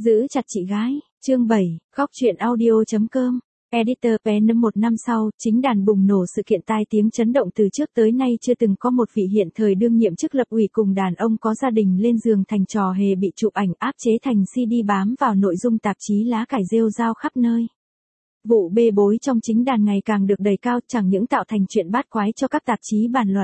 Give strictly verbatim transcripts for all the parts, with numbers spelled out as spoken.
Giữ chặt chị gái, chương bảy, góc truyện audio.com. Editor pen một năm sau, chính đàn bùng nổ sự kiện tai tiếng chấn động từ trước tới nay chưa từng có một vị hiện thời đương nhiệm chức lập ủy cùng đàn ông có gia đình lên giường thành trò hề bị chụp ảnh áp chế thành xê đê bám vào nội dung tạp chí lá cải rêu rao khắp nơi. Vụ bê bối trong chính đàn ngày càng được đẩy cao chẳng những tạo thành chuyện bát quái cho các tạp chí bàn luận.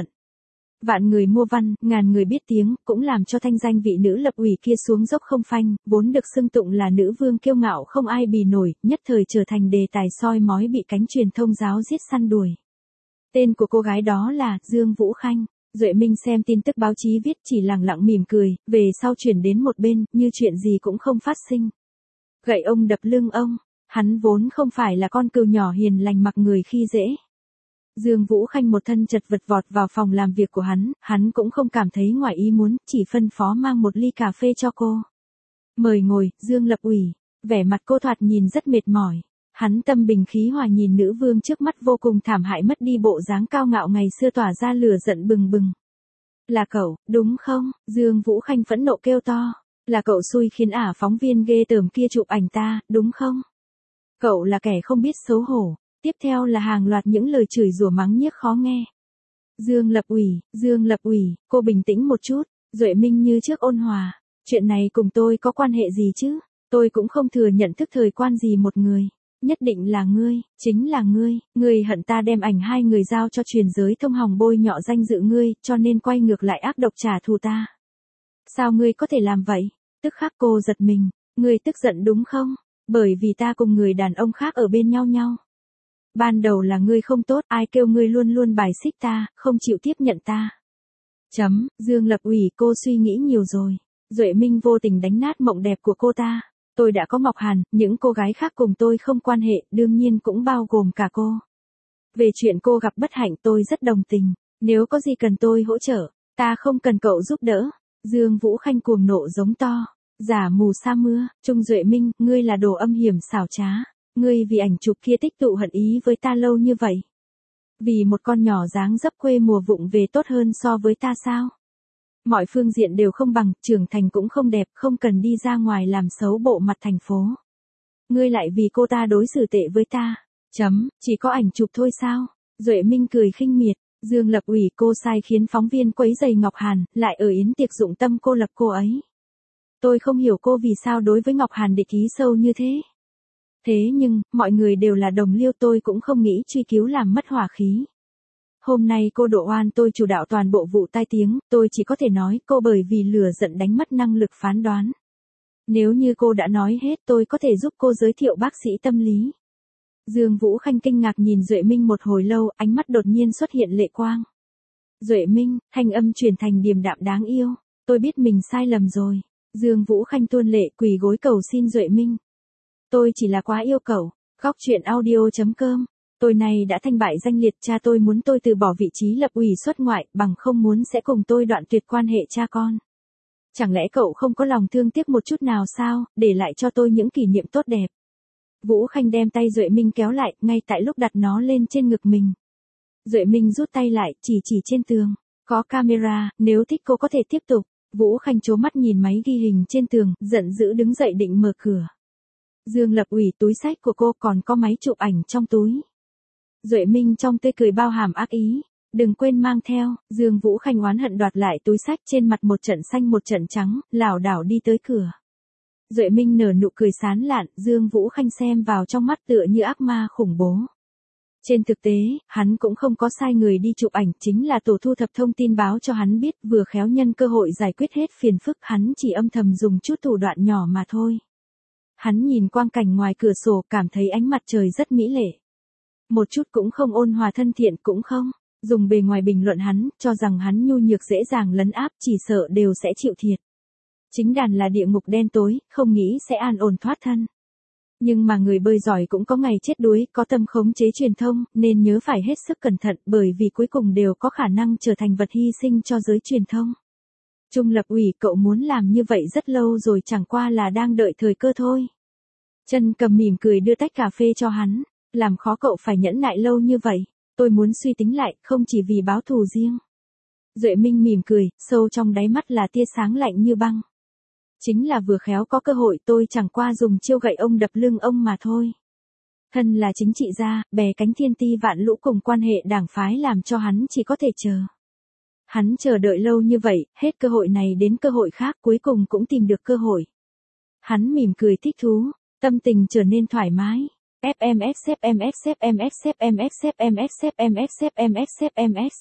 Vạn người mua văn, ngàn người biết tiếng, cũng làm cho thanh danh vị nữ lập ủy kia xuống dốc không phanh, vốn được xưng tụng là nữ vương kiêu ngạo không ai bì nổi, nhất thời trở thành đề tài soi mói bị cánh truyền thông giáo giết săn đuổi. Tên của cô gái đó là Dương Vũ Khanh. Duệ Minh xem tin tức báo chí viết chỉ lẳng lặng mỉm cười, về sau chuyển đến một bên, như chuyện gì cũng không phát sinh. Gậy ông đập lưng ông, hắn vốn không phải là con cừu nhỏ hiền lành mặc người khi dễ. Dương Vũ Khanh một thân chật vật vọt vào phòng làm việc của hắn, hắn cũng không cảm thấy ngoài ý muốn, chỉ phân phó mang một ly cà phê cho cô. Mời ngồi, Dương lập ủy, vẻ mặt cô thoạt nhìn rất mệt mỏi. Hắn tâm bình khí hòa nhìn nữ vương trước mắt vô cùng thảm hại mất đi bộ dáng cao ngạo ngày xưa tỏa ra lửa giận bừng bừng. Là cậu, đúng không? Dương Vũ Khanh phẫn nộ kêu to. Là cậu xui khiến ả phóng viên ghê tởm kia chụp ảnh ta, đúng không? Cậu là kẻ không biết xấu hổ. Tiếp theo là hàng loạt những lời chửi rủa mắng nhiếc khó nghe. Dương lập ủy, Dương lập ủy, cô bình tĩnh một chút. Duệ Minh như trước ôn hòa. Chuyện này cùng tôi có quan hệ gì chứ? Tôi cũng không thừa nhận thức thời quan gì một người. Nhất định là ngươi, chính là ngươi. Ngươi hận ta đem ảnh hai người giao cho truyền giới thông hòng bôi nhọ danh dự ngươi, cho nên quay ngược lại ác độc trả thù ta. Sao ngươi có thể làm vậy? Tức khắc cô giật mình. Ngươi tức giận đúng không? Bởi vì ta cùng người đàn ông khác ở bên nhau nhau. Ban đầu là ngươi không tốt, ai kêu ngươi luôn luôn bài xích ta, không chịu tiếp nhận ta. Chấm, Dương lập ủy cô suy nghĩ nhiều rồi. Duệ Minh vô tình đánh nát mộng đẹp của cô ta. Tôi đã có Ngọc Hàn, những cô gái khác cùng tôi không quan hệ, đương nhiên cũng bao gồm cả cô. Về chuyện cô gặp bất hạnh tôi rất đồng tình, nếu có gì cần tôi hỗ trợ, ta không cần cậu giúp đỡ. Dương Vũ Khanh cuồng nộ giống to, giả mù sa mưa, Trung Duệ Minh, ngươi là đồ âm hiểm xảo trá. Ngươi vì ảnh chụp kia tích tụ hận ý với ta lâu như vậy. Vì một con nhỏ dáng dấp quê mùa vụng về tốt hơn so với ta sao? Mọi phương diện đều không bằng, trưởng thành cũng không đẹp, không cần đi ra ngoài làm xấu bộ mặt thành phố. Ngươi lại vì cô ta đối xử tệ với ta. Chấm, chỉ có ảnh chụp thôi sao? Duệ Minh cười khinh miệt, Dương lập ủy cô sai khiến phóng viên quấy giày Ngọc Hàn, lại ở yến tiệc dụng tâm cô lập cô ấy. Tôi không hiểu cô vì sao đối với Ngọc Hàn địch ý sâu như thế. Thế nhưng, mọi người đều là đồng liêu tôi cũng không nghĩ truy cứu làm mất hỏa khí. Hôm nay cô đổ oan tôi chủ đạo toàn bộ vụ tai tiếng, tôi chỉ có thể nói cô bởi vì lửa giận đánh mất năng lực phán đoán. Nếu như cô đã nói hết tôi có thể giúp cô giới thiệu bác sĩ tâm lý. Dương Vũ Khanh kinh ngạc nhìn Duệ Minh một hồi lâu, ánh mắt đột nhiên xuất hiện lệ quang. Duệ Minh, thanh âm chuyển thành điềm đạm đáng yêu. Tôi biết mình sai lầm rồi. Dương Vũ Khanh tuôn lệ quỳ gối cầu xin Duệ Minh. Tôi chỉ là quá yêu cầu. Góc truyện audio.com. Tôi này đã thanh bại danh liệt, cha tôi muốn tôi từ bỏ vị trí lập ủy xuất ngoại, bằng không muốn sẽ cùng tôi đoạn tuyệt quan hệ cha con. Chẳng lẽ cậu không có lòng thương tiếc một chút nào sao, để lại cho tôi những kỷ niệm tốt đẹp. Vũ Khanh đem tay Duệ Minh kéo lại, ngay tại lúc đặt nó lên trên ngực mình. Duệ Minh rút tay lại, chỉ chỉ trên tường. Có camera, nếu thích cô có thể tiếp tục. Vũ Khanh trố mắt nhìn máy ghi hình trên tường, giận dữ đứng dậy định mở cửa. Dương lập ủy túi sách của cô còn có máy chụp ảnh trong túi. Duệ Minh trong tươi cười bao hàm ác ý. Đừng quên mang theo. Dương Vũ Khanh oán hận đoạt lại túi sách trên mặt một trận xanh một trận trắng, lảo đảo đi tới cửa. Duệ Minh nở nụ cười sán lạn, Dương Vũ Khanh xem vào trong mắt tựa như ác ma khủng bố. Trên thực tế, hắn cũng không có sai người đi chụp ảnh, chính là tổ thu thập thông tin báo cho hắn biết, vừa khéo nhân cơ hội giải quyết hết phiền phức, hắn chỉ âm thầm dùng chút thủ đoạn nhỏ mà thôi. Hắn nhìn quang cảnh ngoài cửa sổ, cảm thấy ánh mặt trời rất mỹ lệ. Một chút cũng không ôn hòa thân thiện cũng không, dùng bề ngoài bình luận hắn, cho rằng hắn nhu nhược dễ dàng lấn áp, chỉ sợ đều sẽ chịu thiệt. Chính đàn là địa ngục đen tối, không nghĩ sẽ an ổn thoát thân. Nhưng mà người bơi giỏi cũng có ngày chết đuối, có tâm khống chế truyền thông, nên nhớ phải hết sức cẩn thận, bởi vì cuối cùng đều có khả năng trở thành vật hy sinh cho giới truyền thông. Trung lập ủy, cậu muốn làm như vậy rất lâu rồi, chẳng qua là đang đợi thời cơ thôi. Chân Cầm mỉm cười đưa tách cà phê cho hắn, làm khó cậu phải nhẫn nại lâu như vậy, tôi muốn suy tính lại, không chỉ vì báo thù riêng. Duệ Minh mỉm cười, sâu trong đáy mắt là tia sáng lạnh như băng. Chính là vừa khéo có cơ hội tôi chẳng qua dùng chiêu gậy ông đập lưng ông mà thôi. Thân là chính trị gia, bè cánh thiên ti vạn lũ cùng quan hệ đảng phái làm cho hắn chỉ có thể chờ. Hắn chờ đợi lâu như vậy, hết cơ hội này đến cơ hội khác cuối cùng cũng tìm được cơ hội. Hắn mỉm cười thích thú, tâm tình trở nên thoải mái. ép em ét ép em ét ép em ét ép em ét ép em ét ép em ét ép em ét ép em ét.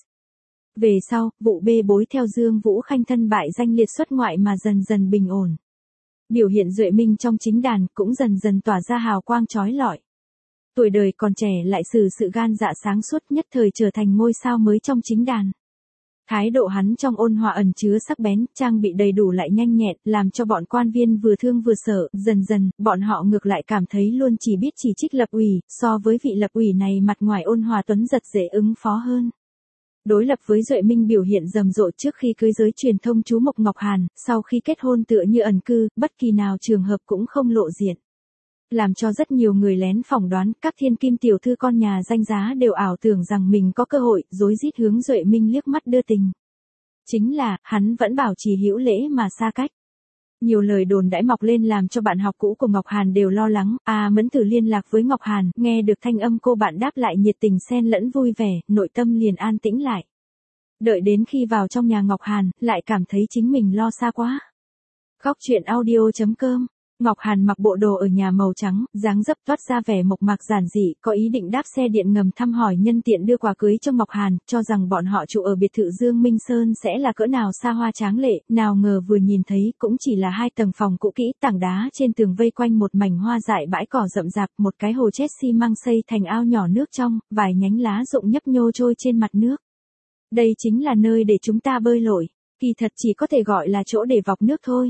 Về sau, vụ bê bối theo Dương Vũ Khanh thân bại danh liệt xuất ngoại mà dần dần bình ổn. Biểu hiện Duệ Minh trong chính đàn cũng dần dần tỏa ra hào quang chói lọi. Tuổi đời còn trẻ lại sử sự gan dạ sáng suốt nhất thời trở thành ngôi sao mới trong chính đàn. Thái độ hắn trong ôn hòa ẩn chứa sắc bén, trang bị đầy đủ lại nhanh nhẹn, làm cho bọn quan viên vừa thương vừa sợ, dần dần, bọn họ ngược lại cảm thấy luôn chỉ biết chỉ trích lập ủy, so với vị lập ủy này mặt ngoài ôn hòa tuấn giật dễ ứng phó hơn. Đối lập với Duệ Minh biểu hiện rầm rộ trước khi cưới giới truyền thông chú Mộc Ngọc Hàn, sau khi kết hôn tựa như ẩn cư, bất kỳ nào trường hợp cũng không lộ diện. Làm cho rất nhiều người lén phỏng đoán các thiên kim tiểu thư con nhà danh giá đều ảo tưởng rằng mình có cơ hội, rối rít hướng Duệ Minh liếc mắt đưa tình. Chính là, hắn vẫn bảo trì hữu lễ mà xa cách. Nhiều lời đồn đãi mọc lên làm cho bạn học cũ của Ngọc Hàn đều lo lắng, A Mẫn thử liên lạc với Ngọc Hàn, nghe được thanh âm cô bạn đáp lại nhiệt tình xen lẫn vui vẻ, nội tâm liền an tĩnh lại. Đợi đến khi vào trong nhà Ngọc Hàn, lại cảm thấy chính mình lo xa quá. Góc truyện audio chấm com Ngọc Hàn mặc bộ đồ ở nhà màu trắng, dáng dấp toát ra vẻ mộc mạc giản dị, có ý định đáp xe điện ngầm thăm hỏi nhân tiện đưa quà cưới cho Ngọc Hàn, cho rằng bọn họ trụ ở biệt thự Dương Minh Sơn sẽ là cỡ nào xa hoa tráng lệ, nào ngờ vừa nhìn thấy cũng chỉ là hai tầng phòng cũ kỹ, tảng đá trên tường vây quanh một mảnh hoa dại bãi cỏ rậm rạp, một cái hồ chết xi măng xây thành ao nhỏ nước trong, vài nhánh lá rụng nhấp nhô trôi trên mặt nước. Đây chính là nơi để chúng ta bơi lội, kỳ thật chỉ có thể gọi là chỗ để vọc nước thôi.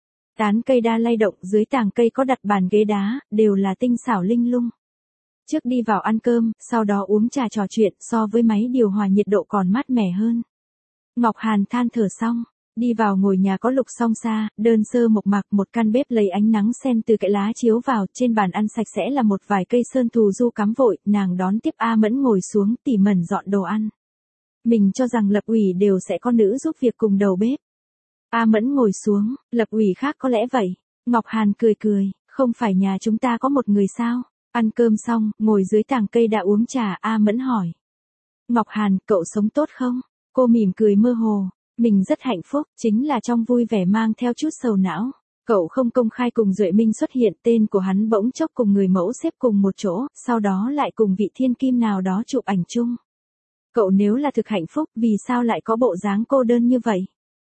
Tán cây đa lay động, dưới tàng cây có đặt bàn ghế đá, đều là tinh xảo linh lung. Trước đi vào ăn cơm, sau đó uống trà trò chuyện, so với máy điều hòa nhiệt độ còn mát mẻ hơn. Ngọc Hàn than thở xong, đi vào ngồi nhà có lục song xa, đơn sơ mộc mạc, một căn bếp lấy ánh nắng sen từ cái lá chiếu vào, trên bàn ăn sạch sẽ là một vài cây sơn thù du cắm vội, nàng đón tiếp A Mẫn ngồi xuống, tỉ mẩn dọn đồ ăn. Mình cho rằng lập ủy đều sẽ có nữ giúp việc cùng đầu bếp. A Mẫn ngồi xuống, lập ủy khác có lẽ vậy. Ngọc Hàn cười cười, không phải nhà chúng ta có một người sao? Ăn cơm xong, ngồi dưới tàng cây đã uống trà, A Mẫn hỏi. Ngọc Hàn, cậu sống tốt không? Cô mỉm cười mơ hồ, mình rất hạnh phúc, chính là trong vui vẻ mang theo chút sầu não. Cậu không công khai cùng Duệ Minh xuất hiện, tên của hắn bỗng chốc cùng người mẫu xếp cùng một chỗ, sau đó lại cùng vị thiên kim nào đó chụp ảnh chung. Cậu nếu là thực hạnh phúc, vì sao lại có bộ dáng cô đơn như vậy?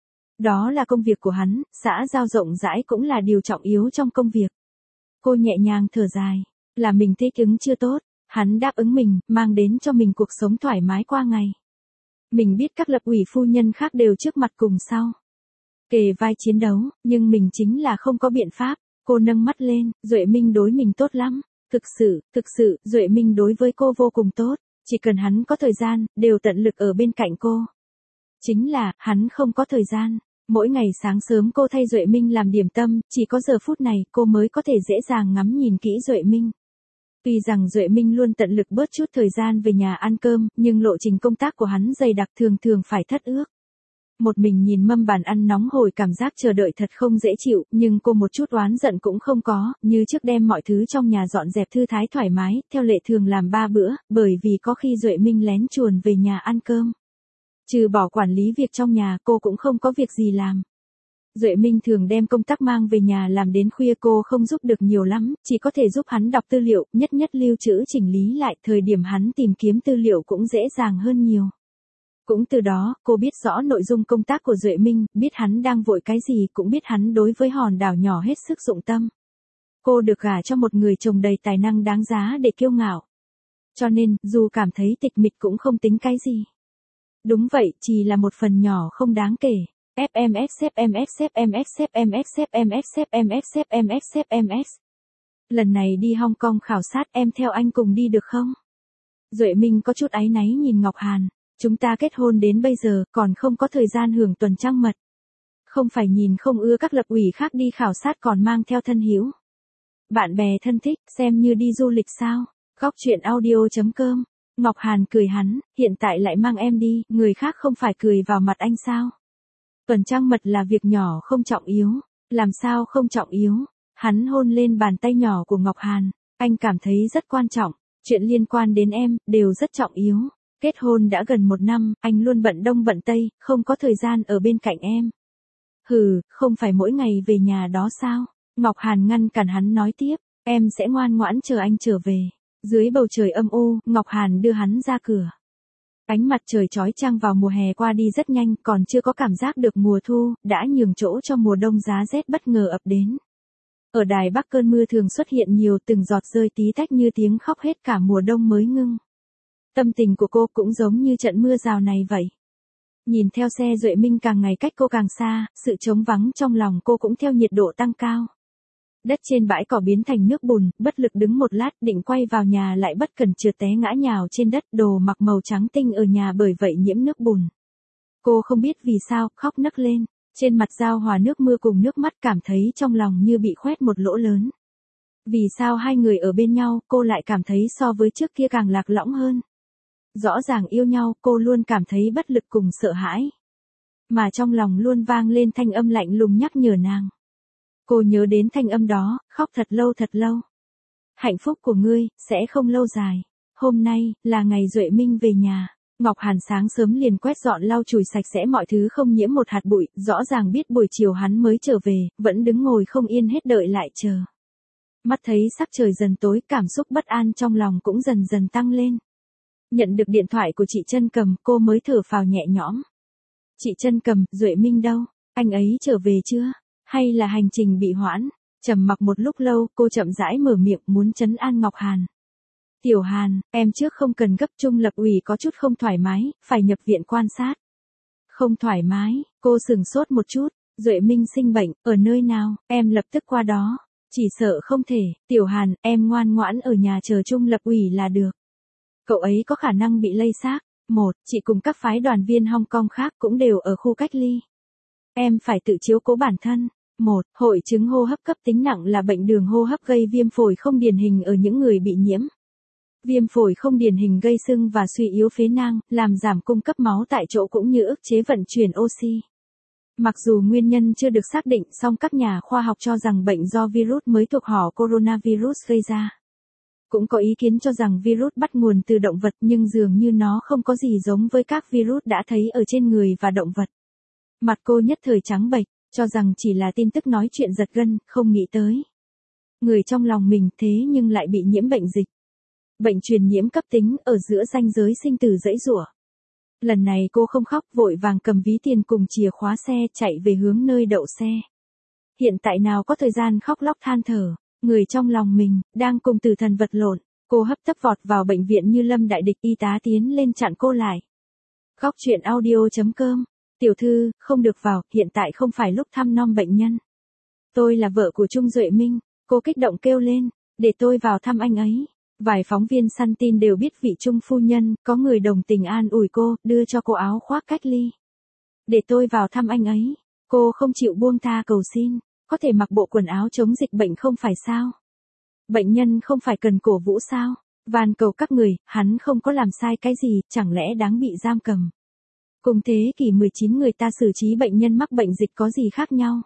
Đó là công việc của hắn, xã giao rộng rãi cũng là điều trọng yếu trong công việc. Cô nhẹ nhàng thở dài, là mình thích ứng chưa tốt, hắn đáp ứng mình, mang đến cho mình cuộc sống thoải mái qua ngày. Mình biết các lập ủy phu nhân khác đều trước mặt cùng sau. Kề vai chiến đấu, nhưng mình chính là không có biện pháp. Cô nâng mắt lên, Duệ Minh đối mình tốt lắm. Thực sự, thực sự, Duệ Minh đối với cô vô cùng tốt. Chỉ cần hắn có thời gian, đều tận lực ở bên cạnh cô. Chính là, hắn không có thời gian. Mỗi ngày sáng sớm cô thay Duệ Minh làm điểm tâm, chỉ có giờ phút này cô mới có thể dễ dàng ngắm nhìn kỹ Duệ Minh. Tuy rằng Duệ Minh luôn tận lực bớt chút thời gian về nhà ăn cơm, nhưng lộ trình công tác của hắn dày đặc thường thường phải thất ước. Một mình nhìn mâm bàn ăn nóng hổi cảm giác chờ đợi thật không dễ chịu, nhưng cô một chút oán giận cũng không có, như trước đem mọi thứ trong nhà dọn dẹp thư thái thoải mái, theo lệ thường làm ba bữa, bởi vì có khi Duệ Minh lén chuồn về nhà ăn cơm. Trừ bỏ quản lý việc trong nhà, cô cũng không có việc gì làm. Duệ Minh thường đem công tác mang về nhà làm đến khuya, cô không giúp được nhiều lắm, chỉ có thể giúp hắn đọc tư liệu, nhất nhất lưu trữ chỉnh lý lại, thời điểm hắn tìm kiếm tư liệu cũng dễ dàng hơn nhiều. Cũng từ đó, cô biết rõ nội dung công tác của Duệ Minh, biết hắn đang vội cái gì, cũng biết hắn đối với hòn đảo nhỏ hết sức dụng tâm. Cô được gả cho một người chồng đầy tài năng đáng giá để kiêu ngạo. Cho nên, dù cảm thấy tịch mịch cũng không tính cái gì. Đúng vậy, chỉ là một phần nhỏ không đáng kể. ép em ét ép em ét ép em ét ép em ét ép em ét ép em ét ép em ét ép em ét. Lần này đi Hong Kong khảo sát, em theo anh cùng đi được không? Duệ Minh có chút áy náy nhìn Ngọc Hàn. Chúng ta kết hôn đến bây giờ, còn không có thời gian hưởng tuần trăng mật. Không phải nhìn không ưa các lập ủy khác đi khảo sát còn mang theo thân hữu. Bạn bè thân thích, xem như đi du lịch sao? Góc truyện audio chấm com Ngọc Hàn cười hắn, hiện tại lại mang em đi, người khác không phải cười vào mặt anh sao? Tuần trăng mật là việc nhỏ không trọng yếu. Làm sao không trọng yếu? Hắn hôn lên bàn tay nhỏ của Ngọc Hàn. Anh cảm thấy rất quan trọng. Chuyện liên quan đến em, đều rất trọng yếu. Kết hôn đã gần một năm, anh luôn bận đông bận tây, không có thời gian ở bên cạnh em. Hừ, không phải mỗi ngày về nhà đó sao? Ngọc Hàn ngăn cản hắn nói tiếp, em sẽ ngoan ngoãn chờ anh trở về. Dưới bầu trời âm u, Ngọc Hàn đưa hắn ra cửa. Ánh mặt trời chói chang vào mùa hè qua đi rất nhanh, còn chưa có cảm giác được mùa thu, đã nhường chỗ cho mùa đông giá rét bất ngờ ập đến. Ở Đài Bắc cơn mưa thường xuất hiện nhiều, từng giọt rơi tí tách như tiếng khóc hết cả mùa đông mới ngưng. Tâm tình của cô cũng giống như trận mưa rào này vậy. Nhìn theo xe Duệ Minh càng ngày cách cô càng xa, sự trống vắng trong lòng cô cũng theo nhiệt độ tăng cao. Đất trên bãi cỏ biến thành nước bùn, bất lực đứng một lát định quay vào nhà lại bất cẩn trượt té ngã nhào trên đất, đồ mặc màu trắng tinh ở nhà bởi vậy nhiễm nước bùn. Cô không biết vì sao, khóc nấc lên, trên mặt giao hòa nước mưa cùng nước mắt, cảm thấy trong lòng như bị khoét một lỗ lớn. Vì sao hai người ở bên nhau, cô lại cảm thấy so với trước kia càng lạc lõng hơn. Rõ ràng yêu nhau, cô luôn cảm thấy bất lực cùng sợ hãi. Mà trong lòng luôn vang lên thanh âm lạnh lùng nhắc nhở nàng. Cô nhớ đến thanh âm đó, khóc thật lâu thật lâu. Hạnh phúc của ngươi, sẽ không lâu dài. Hôm nay, là ngày Duệ Minh về nhà. Ngọc Hàn sáng sớm liền quét dọn lau chùi sạch sẽ mọi thứ không nhiễm một hạt bụi, rõ ràng biết buổi chiều hắn mới trở về, vẫn đứng ngồi không yên hết đợi lại chờ. Mắt thấy sắc trời dần tối, cảm xúc bất an trong lòng cũng dần dần tăng lên. Nhận được điện thoại của chị Trân Cầm, cô mới thở phào nhẹ nhõm. Chị Trân Cầm, Duệ Minh đâu? Anh ấy trở về chưa? Hay là hành trình bị hoãn? Trầm mặc một lúc lâu, cô chậm rãi mở miệng muốn trấn an Ngọc Hàn. Tiểu Hàn, em trước không cần gấp, Trung lập ủy có chút không thoải mái, phải nhập viện quan sát. Không thoải mái, cô sừng sốt một chút. Duệ Minh sinh bệnh, ở nơi nào, em lập tức qua đó. Chỉ sợ không thể, Tiểu Hàn, em ngoan ngoãn ở nhà chờ Trung lập ủy là được. Cậu ấy có khả năng bị lây xác. Một, chị cùng các phái đoàn viên Hong Kong khác cũng đều ở khu cách ly. Em phải tự chiếu cố bản thân. Một, hội chứng hô hấp cấp tính nặng là bệnh đường hô hấp gây viêm phổi không điển hình ở những người bị nhiễm. Viêm phổi không điển hình gây sưng và suy yếu phế nang, làm giảm cung cấp máu tại chỗ cũng như ức chế vận chuyển oxy. Mặc dù nguyên nhân chưa được xác định, song các nhà khoa học cho rằng bệnh do virus mới thuộc họ coronavirus gây ra. Cũng có ý kiến cho rằng virus bắt nguồn từ động vật, nhưng dường như nó không có gì giống với các virus đã thấy ở trên người và động vật. Mặt cô nhất thời trắng bệch, cho rằng chỉ là tin tức nói chuyện giật gân, không nghĩ tới. Người trong lòng mình thế nhưng lại bị nhiễm bệnh dịch. Bệnh truyền nhiễm cấp tính, ở giữa ranh giới sinh tử dãy giụa. Lần này cô không khóc, vội vàng cầm ví tiền cùng chìa khóa xe chạy về hướng nơi đậu xe. Hiện tại nào có thời gian khóc lóc than thở, người trong lòng mình, đang cùng tử thần vật lộn. Cô hấp tấp vọt vào bệnh viện như lâm đại địch, y tá tiến lên chặn cô lại. Góc truyện audio chấm com. Tiểu thư, không được vào, hiện tại không phải lúc thăm nom bệnh nhân. Tôi là vợ của Trung Duệ Minh, cô kích động kêu lên, để tôi vào thăm anh ấy. Vài phóng viên săn tin đều biết vị Trung phu nhân, có người đồng tình an ủi cô, đưa cho cô áo khoác cách ly. Để tôi vào thăm anh ấy. Cô không chịu buông tha cầu xin, có thể mặc bộ quần áo chống dịch bệnh không phải sao? Bệnh nhân không phải cần cổ vũ sao? Van cầu các người, hắn không có làm sai cái gì, chẳng lẽ đáng bị giam cầm. Cùng thế kỷ mười chín người ta xử trí bệnh nhân mắc bệnh dịch có gì khác nhau?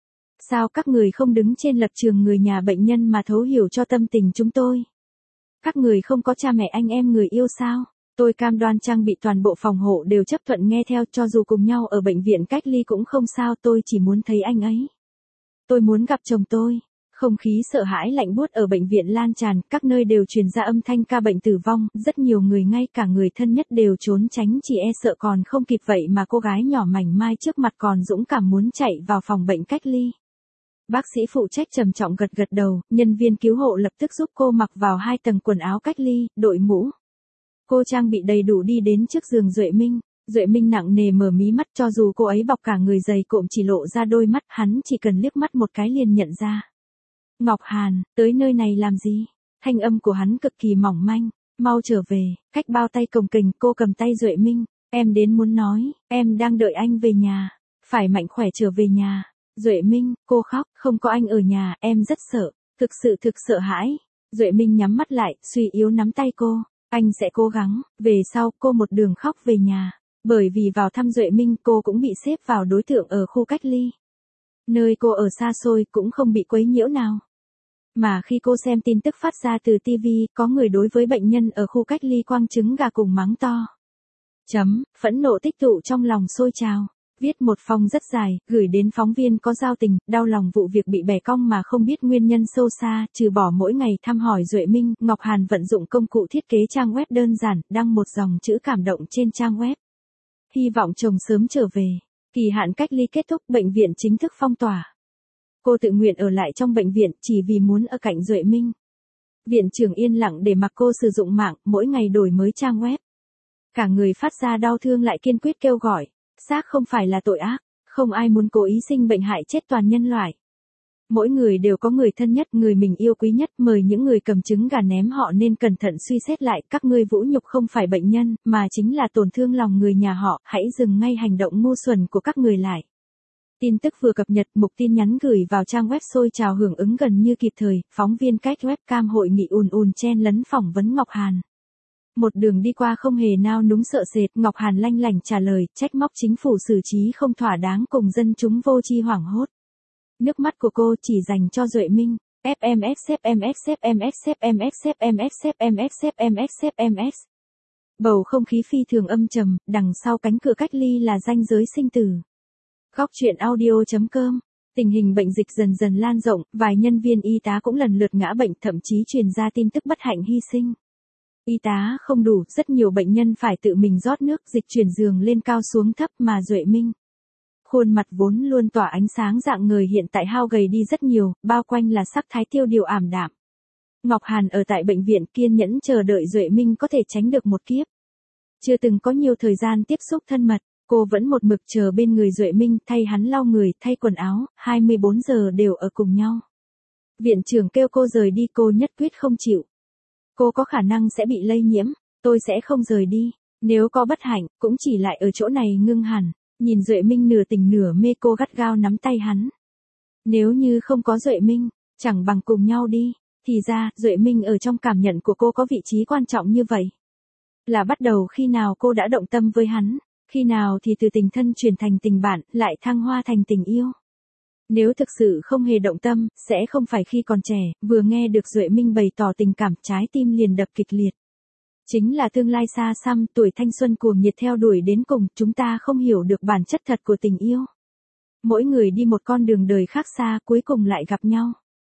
Sao các người không đứng trên lập trường người nhà bệnh nhân mà thấu hiểu cho tâm tình chúng tôi? Các người không có cha mẹ anh em người yêu sao? Tôi cam đoan trang bị toàn bộ phòng hộ đều chấp thuận nghe theo, cho dù cùng nhau ở bệnh viện cách ly cũng không sao, tôi chỉ muốn thấy anh ấy. Tôi muốn gặp chồng tôi. Không khí sợ hãi lạnh buốt ở bệnh viện lan tràn, các nơi đều truyền ra âm thanh ca bệnh tử vong, rất nhiều người ngay cả người thân nhất đều trốn tránh, chỉ e sợ còn không kịp, vậy mà cô gái nhỏ mảnh mai trước mặt còn dũng cảm muốn chạy vào phòng bệnh cách ly. Bác sĩ phụ trách trầm trọng gật gật đầu, nhân viên cứu hộ lập tức giúp cô mặc vào hai tầng quần áo cách ly, đội mũ. Cô trang bị đầy đủ đi đến trước giường Duệ Minh. Duệ Minh nặng nề mở mí mắt, cho dù cô ấy bọc cả người dày cộm chỉ lộ ra đôi mắt, hắn chỉ cần liếc mắt một cái liền nhận ra. Ngọc Hàn, tới nơi này làm gì? Thanh âm của hắn cực kỳ mỏng manh, mau trở về, cách bao tay cồng kềnh, cô cầm tay Duệ Minh, em đến muốn nói, em đang đợi anh về nhà, phải mạnh khỏe trở về nhà. Duệ Minh, cô khóc, không có anh ở nhà, em rất sợ, thực sự thực sợ hãi. Duệ Minh nhắm mắt lại, suy yếu nắm tay cô, anh sẽ cố gắng. Về sau, cô một đường khóc về nhà, bởi vì vào thăm Duệ Minh cô cũng bị xếp vào đối tượng ở khu cách ly. Nơi cô ở xa xôi cũng không bị quấy nhiễu nào. Mà khi cô xem tin tức phát ra từ ti vi, có người đối với bệnh nhân ở khu cách ly quăng trứng gà cùng mắng to. Chấm, phẫn nộ tích tụ trong lòng sôi trào. Viết một phong rất dài, gửi đến phóng viên có giao tình, đau lòng vụ việc bị bẻ cong mà không biết nguyên nhân sâu xa, trừ bỏ mỗi ngày thăm hỏi Duệ Minh, Ngọc Hàn vận dụng công cụ thiết kế trang web đơn giản, đăng một dòng chữ cảm động trên trang web. Hy vọng chồng sớm trở về. Kỳ hạn cách ly kết thúc, bệnh viện chính thức phong tỏa. Cô tự nguyện ở lại trong bệnh viện chỉ vì muốn ở cạnh Duệ Minh. Viện trưởng yên lặng để mặc cô sử dụng mạng, mỗi ngày đổi mới trang web. Cả người phát ra đau thương lại kiên quyết kêu gọi. Xác không phải là tội ác, không ai muốn cố ý sinh bệnh hại chết toàn nhân loại. Mỗi người đều có người thân nhất, người mình yêu quý nhất, mời những người cầm trứng gà ném họ nên cẩn thận suy xét lại, các ngươi vũ nhục không phải bệnh nhân, mà chính là tổn thương lòng người nhà họ, hãy dừng ngay hành động ngu xuẩn của các người lại. Tin tức vừa cập nhật, mục tin nhắn gửi vào trang web sôi trào hưởng ứng gần như kịp thời, phóng viên cách webcam hội nghị ùn ùn chen lấn phỏng vấn Ngọc Hàn. Một đường đi qua không hề nao núng sợ sệt, Ngọc Hàn lanh lảnh trả lời, trách móc chính phủ xử trí không thỏa đáng cùng dân chúng vô tri hoảng hốt. Nước mắt của cô chỉ dành cho Duệ Minh. ép em ét, ép em ét, ép em ét, ép em ét, ép em ét, ép em ét, ép em ét, ép em ét. Bầu không khí phi thường âm trầm, đằng sau cánh cửa cách ly là ranh giới sinh tử. Góc truyện audio chấm com. Tình hình bệnh dịch dần dần lan rộng, vài nhân viên y tá cũng lần lượt ngã bệnh, thậm chí truyền ra tin tức bất hạnh hy sinh. Y tá không đủ, rất nhiều bệnh nhân phải tự mình rót nước, dịch chuyển giường lên cao xuống thấp, mà Duệ Minh. Khuôn mặt vốn luôn tỏa ánh sáng rạng ngời hiện tại hao gầy đi rất nhiều, bao quanh là sắc thái tiêu điều ảm đạm. Ngọc Hàn ở tại bệnh viện kiên nhẫn chờ đợi Duệ Minh có thể tránh được một kiếp. Chưa từng có nhiều thời gian tiếp xúc thân mật, cô vẫn một mực chờ bên người Duệ Minh, thay hắn lau người, thay quần áo, hai mươi bốn giờ đều ở cùng nhau. Viện trưởng kêu cô rời đi, cô nhất quyết không chịu. Cô có khả năng sẽ bị lây nhiễm, tôi sẽ không rời đi, nếu có bất hạnh, cũng chỉ lại ở chỗ này ngưng hẳn. Nhìn Duệ Minh nửa tỉnh nửa mê, cô gắt gao nắm tay hắn. Nếu như không có Duệ Minh, chẳng bằng cùng nhau đi. Thì ra, Duệ Minh ở trong cảm nhận của cô có vị trí quan trọng như vậy. Là bắt đầu khi nào cô đã động tâm với hắn, khi nào thì từ tình thân chuyển thành tình bạn, lại thăng hoa thành tình yêu. Nếu thực sự không hề động tâm, sẽ không phải khi còn trẻ, vừa nghe được Duệ Minh bày tỏ tình cảm, trái tim liền đập kịch liệt. Chính là tương lai xa xăm, tuổi thanh xuân cuồng nhiệt theo đuổi đến cùng, chúng ta không hiểu được bản chất thật của tình yêu. Mỗi người đi một con đường đời khác xa, cuối cùng lại gặp nhau.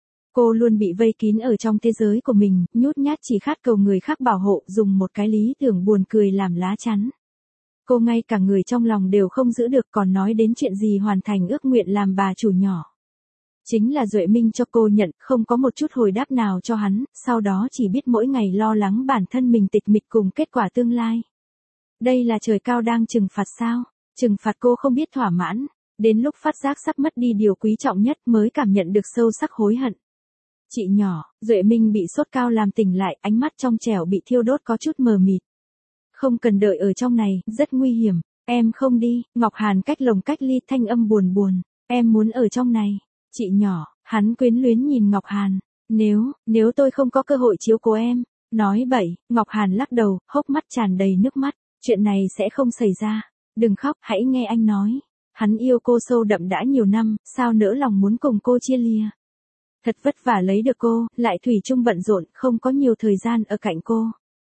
Cô luôn bị vây kín ở trong thế giới của mình, nhút nhát chỉ khát cầu người khác bảo hộ, dùng một cái lý tưởng buồn cười làm lá chắn. Cô ngay cả người trong lòng đều không giữ được, còn nói đến chuyện gì hoàn thành ước nguyện làm bà chủ nhỏ. Chính là Duệ Minh cho cô nhận, không có một chút hồi đáp nào cho hắn, sau đó chỉ biết mỗi ngày lo lắng bản thân mình tịch mịch cùng kết quả tương lai. Đây là trời cao đang trừng phạt sao? Trừng phạt cô không biết thỏa mãn, đến lúc phát giác sắp mất đi điều quý trọng nhất mới cảm nhận được sâu sắc hối hận. Chị nhỏ, Duệ Minh bị sốt cao làm tỉnh lại, ánh mắt trong trẻo bị thiêu đốt có chút mờ mịt. Không cần đợi ở trong này, rất nguy hiểm, em không đi. Ngọc Hàn cách lồng cách ly, thanh âm buồn buồn, em muốn ở trong này. Chị nhỏ, hắn quyến luyến nhìn Ngọc Hàn. Nếu, nếu tôi không có cơ hội chiếu cố em. Nói bậy, Ngọc Hàn lắc đầu, hốc mắt tràn đầy nước mắt. Chuyện này sẽ không xảy ra. Đừng khóc, hãy nghe anh nói. Hắn yêu cô sâu đậm đã nhiều năm, sao nỡ lòng muốn cùng cô chia lìa. Thật vất vả lấy được cô, lại thủy chung bận rộn, không có nhiều thời gian ở cạnh cô.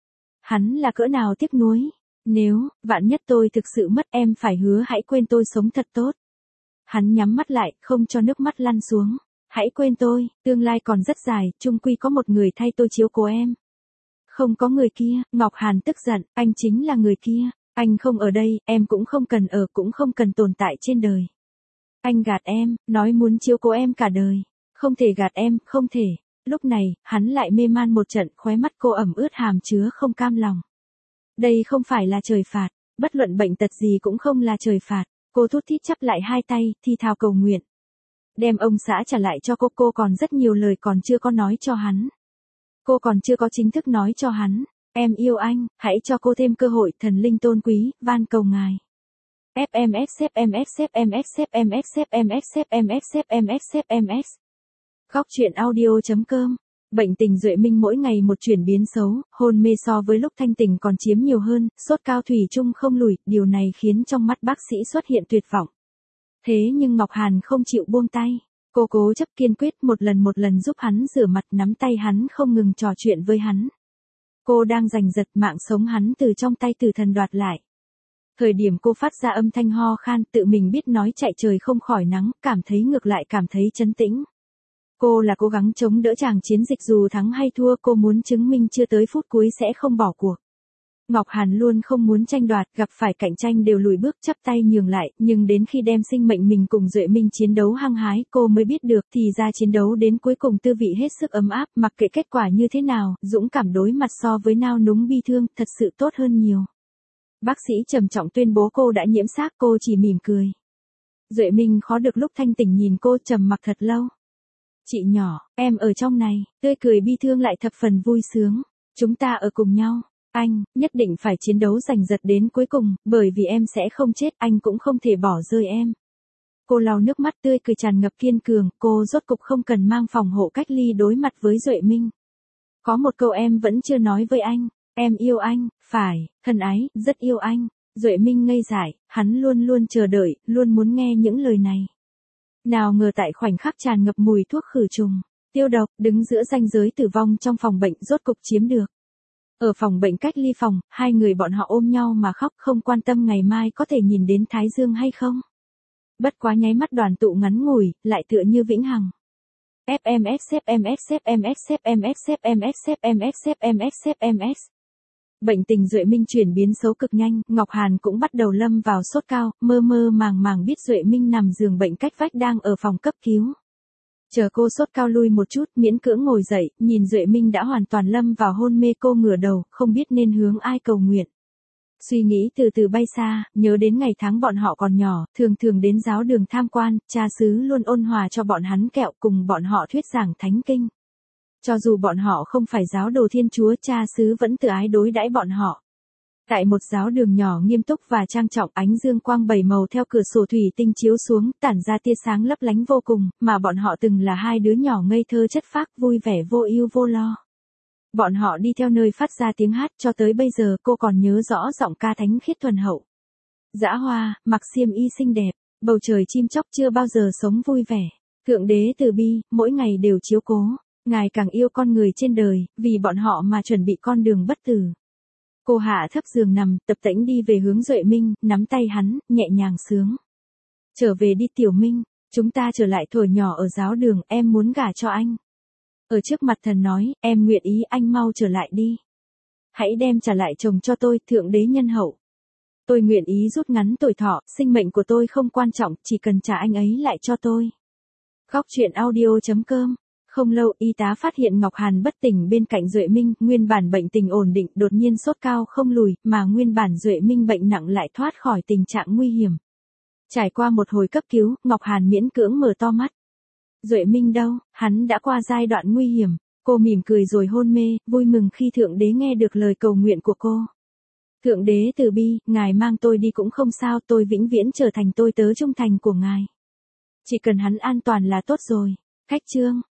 Hắn là cỡ nào tiếc nuối. Nếu, vạn nhất tôi thực sự mất, em phải hứa hãy quên tôi sống thật tốt. Hắn nhắm mắt lại, không cho nước mắt lăn xuống. Hãy quên tôi, tương lai còn rất dài, chung quy có một người thay tôi chiếu cố em. Không có người kia, Ngọc Hàn tức giận, anh chính là người kia. Anh không ở đây, em cũng không cần ở, cũng không cần tồn tại trên đời. Anh gạt em, nói muốn chiếu cố em cả đời. Không thể gạt em, không thể. Lúc này, hắn lại mê man một trận, khóe mắt cô ẩm ướt hàm chứa không cam lòng. Đây không phải là trời phạt, bất luận bệnh tật gì cũng không là trời phạt. Cô thút thít chắp lại hai tay, thi thào cầu nguyện. Đem ông xã trả lại cho cô, cô còn rất nhiều lời còn chưa có nói cho hắn. Cô còn chưa có chính thức nói cho hắn. Em yêu anh, hãy cho cô thêm cơ hội, thần linh tôn quý, van cầu ngài. ép em ét, ép em ét, ép em ét, ép em ét, ép em ét, ép em ét, ép em ét, ép em ét. Góc truyện audio chấm com. Bệnh tình Duệ Minh mỗi ngày một chuyển biến xấu, hôn mê so với lúc thanh tỉnh còn chiếm nhiều hơn, sốt cao thủy chung không lùi, điều này khiến trong mắt bác sĩ xuất hiện tuyệt vọng. Thế nhưng Ngọc Hàn không chịu buông tay. Cô cố chấp kiên quyết một lần một lần giúp hắn rửa mặt, nắm tay hắn không ngừng trò chuyện với hắn. Cô đang giành giật mạng sống hắn từ trong tay Tử Thần đoạt lại. Thời điểm cô phát ra âm thanh ho khan, tự mình biết nói chạy trời không khỏi nắng, cảm thấy ngược lại cảm thấy trấn tĩnh. Cô là cố gắng chống đỡ chàng chiến dịch dù thắng hay thua, cô muốn chứng minh chưa tới phút cuối sẽ không bỏ cuộc. Ngọc Hàn luôn không muốn tranh đoạt, gặp phải cạnh tranh đều lùi bước chắp tay nhường lại, nhưng đến khi đem sinh mệnh mình cùng Duệ Minh chiến đấu hăng hái, cô mới biết được thì ra chiến đấu đến cuối cùng tư vị hết sức ấm áp, mặc kệ kết quả như thế nào, dũng cảm đối mặt so với nao núng bi thương, thật sự tốt hơn nhiều. Bác sĩ trầm trọng tuyên bố cô đã nhiễm xác, cô chỉ mỉm cười. Duệ Minh khó được lúc thanh tỉnh nhìn cô trầm mặc thật lâu. Chị nhỏ, em ở trong này, tươi cười bi thương lại thập phần vui sướng. Chúng ta ở cùng nhau. Anh, nhất định phải chiến đấu giành giật đến cuối cùng, bởi vì em sẽ không chết, anh cũng không thể bỏ rơi em. Cô lau nước mắt tươi cười tràn ngập kiên cường, cô rốt cục không cần mang phòng hộ cách ly đối mặt với Duệ Minh. Có một câu em vẫn chưa nói với anh, em yêu anh, phải, thân ái, rất yêu anh. Duệ Minh ngây dại, hắn luôn luôn chờ đợi, luôn muốn nghe những lời này. Nào ngờ tại khoảnh khắc tràn ngập mùi thuốc khử trùng, tiêu độc, đứng giữa ranh giới tử vong trong phòng bệnh rốt cục chiếm được. Ở phòng bệnh cách ly phòng, hai người bọn họ ôm nhau mà khóc, không quan tâm ngày mai có thể nhìn đến Thái Dương hay không. Bất quá nháy mắt đoàn tụ ngắn ngủi, lại tựa như vĩnh hằng. ép em ét xếp em ét xếp em ét xếp em ét xếp em ét xếp em ét xếp em ét xếp em ét. Bệnh tình Duệ Minh chuyển biến xấu cực nhanh, Ngọc Hàn cũng bắt đầu lâm vào sốt cao, mơ mơ màng màng biết Duệ Minh nằm giường bệnh cách vách đang ở phòng cấp cứu. Chờ cô sốt cao lui một chút, miễn cưỡng ngồi dậy, nhìn Duệ Minh đã hoàn toàn lâm vào hôn mê, cô ngửa đầu, không biết nên hướng ai cầu nguyện. Suy nghĩ từ từ bay xa, nhớ đến ngày tháng bọn họ còn nhỏ, thường thường đến giáo đường tham quan, cha xứ luôn ôn hòa cho bọn hắn kẹo, cùng bọn họ thuyết giảng thánh kinh. Cho dù bọn họ không phải giáo đồ Thiên Chúa, cha xứ vẫn từ ái đối đãi bọn họ. Tại một giáo đường nhỏ nghiêm túc và trang trọng, ánh dương quang bảy màu theo cửa sổ thủy tinh chiếu xuống, tản ra tia sáng lấp lánh vô cùng, mà bọn họ từng là hai đứa nhỏ ngây thơ chất phác, vui vẻ vô ưu vô lo. Bọn họ đi theo nơi phát ra tiếng hát, cho tới bây giờ cô còn nhớ rõ giọng ca thánh khiết thuần hậu. Dã hoa, mặc xiêm y xinh đẹp, bầu trời chim chóc chưa bao giờ sống vui vẻ. Thượng đế từ bi, mỗi ngày đều chiếu cố. Ngài càng yêu con người trên đời, vì bọn họ mà chuẩn bị con đường bất tử. Cô hạ thấp giường nằm, tập tễnh đi về hướng Duệ Minh, nắm tay hắn, nhẹ nhàng sướng. Trở về đi Tiểu Minh, chúng ta trở lại thuở nhỏ ở giáo đường, em muốn gả cho anh. Ở trước mặt thần nói, em nguyện ý, anh mau trở lại đi. Hãy đem trả lại chồng cho tôi, thượng đế nhân hậu. Tôi nguyện ý rút ngắn tuổi thọ, sinh mệnh của tôi không quan trọng, chỉ cần trả anh ấy lại cho tôi. Góc truyện audio chấm com. Không lâu, y tá phát hiện Ngọc Hàn bất tỉnh bên cạnh Duệ Minh, nguyên bản bệnh tình ổn định, đột nhiên sốt cao không lùi, mà nguyên bản Duệ Minh bệnh nặng lại thoát khỏi tình trạng nguy hiểm. Trải qua một hồi cấp cứu, Ngọc Hàn miễn cưỡng mở to mắt. Duệ Minh đâu, hắn đã qua giai đoạn nguy hiểm. Cô mỉm cười rồi hôn mê, vui mừng khi Thượng Đế nghe được lời cầu nguyện của cô. Thượng Đế từ bi, Ngài mang tôi đi cũng không sao, tôi vĩnh viễn trở thành tôi tớ trung thành của Ngài. Chỉ cần hắn an toàn là tốt rồi. Khách chương.